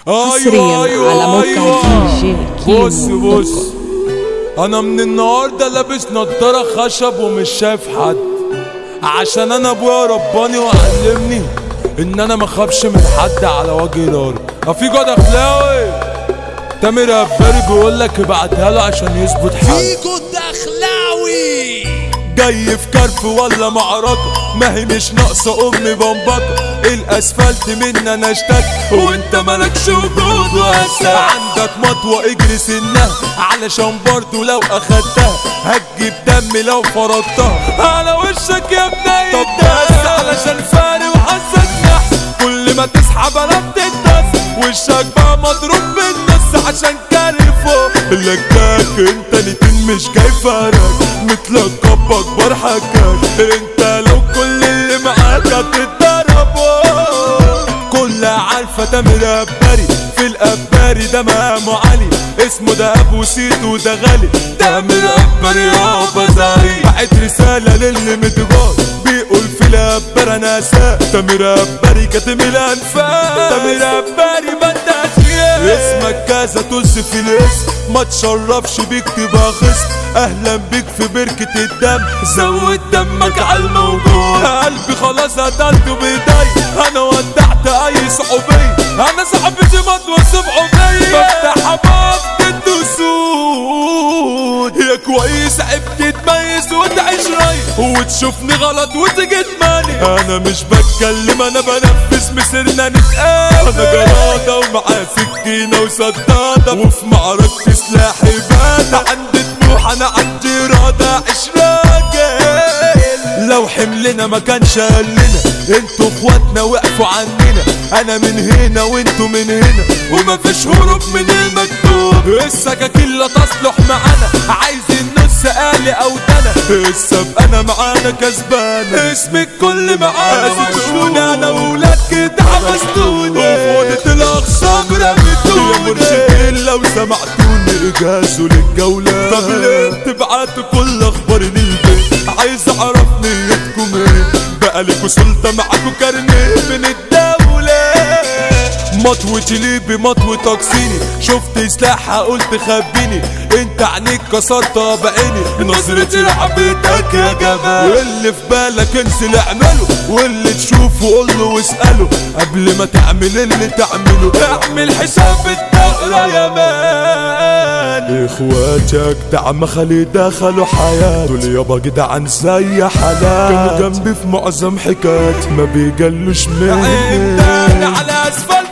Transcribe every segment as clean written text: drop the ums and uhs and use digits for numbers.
حصريا على موقع دي جي كيمو. بص انا من النهارده لابس نضاره خشب ومش شايف حد، عشان انا ابويا رباني وعلمني ان انا ما اخافش من حد على وجه الارض. في جود اخلاوي تامر عباري بيقولك ابعتها له عشان يظبط حاله. في جود اخلاوي جاي في كرف ولا معركة، ما هي مش ناقصة امي بمبطة. الاسفلت مني انا اشتكي وانت مالكش وجود واسع. عندك مطوة اجري سنها علشان برضو لو اخدتها هتجيب دم لو فرضتها على وشك يا ابني. طب بس علشان فاري وحسك نحس، كل ما تسحب انا بتدس وشك بقى مضروب بالنص عشان كارفه لكاك. انت نتين مش جاي فارق متلقب اكبر حكاك. انت لو كل اللي معاك هتتضربوا. كلها عارفة تامر عباري في الاباري ده مقامه عالي، اسمه ده ابو سيد وده غالي. تامر عباري يابا زعيم، بعت رسالة للي متجار بيقول في الابار انا ساق. تامر عباري كاتم الانفاق، تامر عباري بدأت اسمك كذا طز في الاسم، ما تشرفش بيك تبقى خصم. اهلا بيك في بركة الدم، زود دمك عالموجود. قلبي خلاص قتلته بايدي، انا ودعت اي صحوبية. انا صاحبتي ما توصف بيا، بفتح باب ضد وسود. يا كويس عيب تتميز وتعيش رايق وتشوفني غلط وتيجي تماني. انا مش بتكلم انا بنفذ، مسيرنا نتقابل. انا جرادة ومعاه سكينة وصدادة، وفي معركة سلاحي بادة. عندي طموح انا عندي إرادة، عيش راجل. لو حملنا ما كانش قالنا، انتوا اخواتنا وقفوا عننا. انا من هنا وانتوا من هنا، ومفيش هروب من المكتوب. السكاكين لا تصلح معانا، عايزين نص آلي او دنا. السبق انا معانا كسبان، اسم الكل معانا مشهود. انا وولاد كده حبستوني وفي اوضة الاخصام رميتوني. يا مرشدين لو سمعتوني اجازوا للجولة. طب ليه تبعتوا كل اخباري للبيت؟ عايز اعرف نيتكم ايه؟ بقى لكوا سلطة معاكوا كارنيه من الدولة. مطوتي ليه بمطوة تقصيني، شفت سلاحها قلت خبيني. انت عينيك كسرتها بعيني، نظرتي لعبتك يا جمال. واللي في بالك انزل اعمله، واللي تشوفه قوله واسأله. قبل ما تعمل اللي تعمله اعمل حساب الدورة يا مان. اخواتك دعم خلي دخلوا حياتي، دول يابا جدعان زي حالات. كانوا جنبي في معظم حكاياتي ما بيجلوش مني. على اسفلت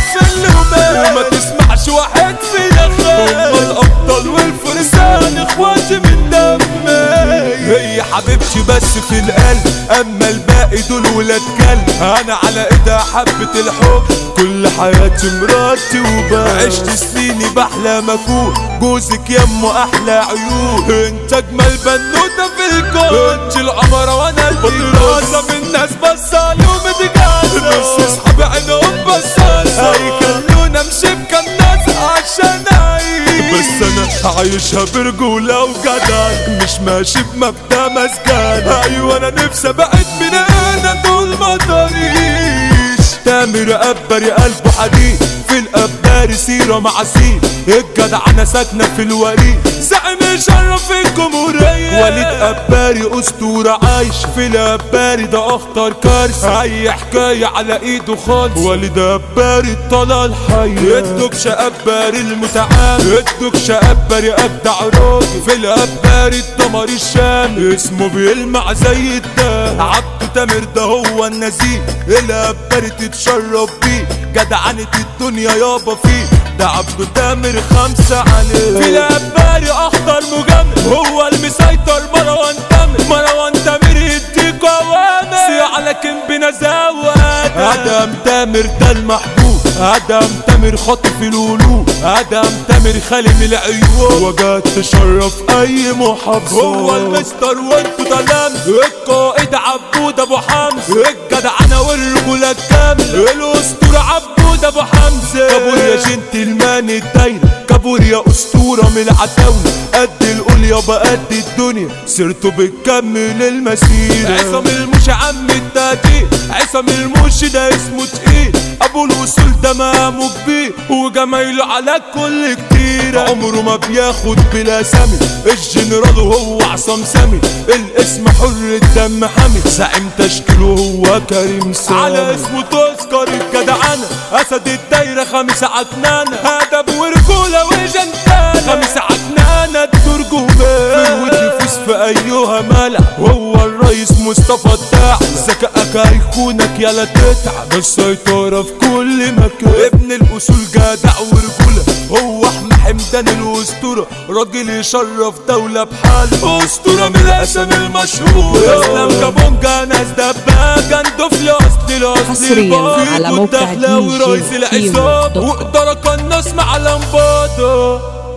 وما تسمعش واحد فينا خير. هم الابطال والفرسان اخواتي من دمي. هي حبيبتي بس في القلب، اما الباقي دول ولاد كلب. انا على ايدها حبة الحب، كل حياتي مراتي وبس. عشت سنيني بحلم اكون جوزك يمه احلى عيون. انت اجمل بنوتة في الكون، انت القمرة وانا البطرازة. من الناس بصالي ومتجازة، بس اصحابي عينهم بصاصة. هيكلونا امشي بكناسة عشان اعيش، بس انا عايشها برجولة وجدع، مش ماشي بمبدأ مسجان. ايوه انا نفسي ابعد من هنا طول ما طريش. تامر عباري قلبه حديد، في الاباري سيرة مع سين. الجدعنة ساكنة في الوريد، زعم يشرف الجمهورية. وليد عباري اسطورة عايش في الاباري، ده اخطر كارثة. اي حكاية على ايده خالص. وليد عباري طلع الحي، الدكش عباري المتعامل. الدكش عباري ابدع راجل في الاباري الدمر الشامل. اسمه بيلمع زي الدهب، عبده تامر ده هو النزيه. الاباري تتشرف بيه، جدعنة الدنيا يابا فيه. ده عبده تامر 5 عليه. في الاباري اخطر مجمل، هو المسيطر مروان تامر. مروان تامر يديك اوامر، سيع لكن بنزاوات. ادم تامر ده المحبوب، ادم تامر خاطف القلوب. ادم تامر خالي من العيون، وجات تشرف اي محافظة. هو المستر وانتو تلام، القائد عبود ابو حمزة. الجدعنة والرجولة الكاملة، الاسطورة عبود ابو حمزة. كابور يا جنتلمان الدايرة، كابور يا اسطورة من العتاولة. قد القول يابا قد الدنيا سيرته بتكمل المسيرة. عصام الموش عم التقدير، عصام الموش ده اسمه تقيل، ابو الوصول ده مقامه كبير وجمايله على الكل كتيرة. عمره ما بياخد بلا سامي، الجنرال وهو عصام سامي، الاسم حر الدم حامي، زعيم تشكيله هو كريم سامي. على اسمه تذكر الجدعنة، اسد الدايرة خميس عدنانة، ادب ورجولة وجنتانة، خميس عدنانة الترجمان، وتفوز في ايها ملع، وهو الرئيس مصطفى الداع، ذكائك هيخونك يلا تتعب، السيطرة في كل مكان، ابن الاصول جدع ورجولة، هو احمد حمدان الاسطورة، راجل يشرف دولة بحاله، اسطورة من الاسامي المشهورة، اسلام كابونجا ناس دباجة ندوف لاصل حصريا على موقع الدخلاوي رئيس العصابة، واقدر اقنص مع لمبادة.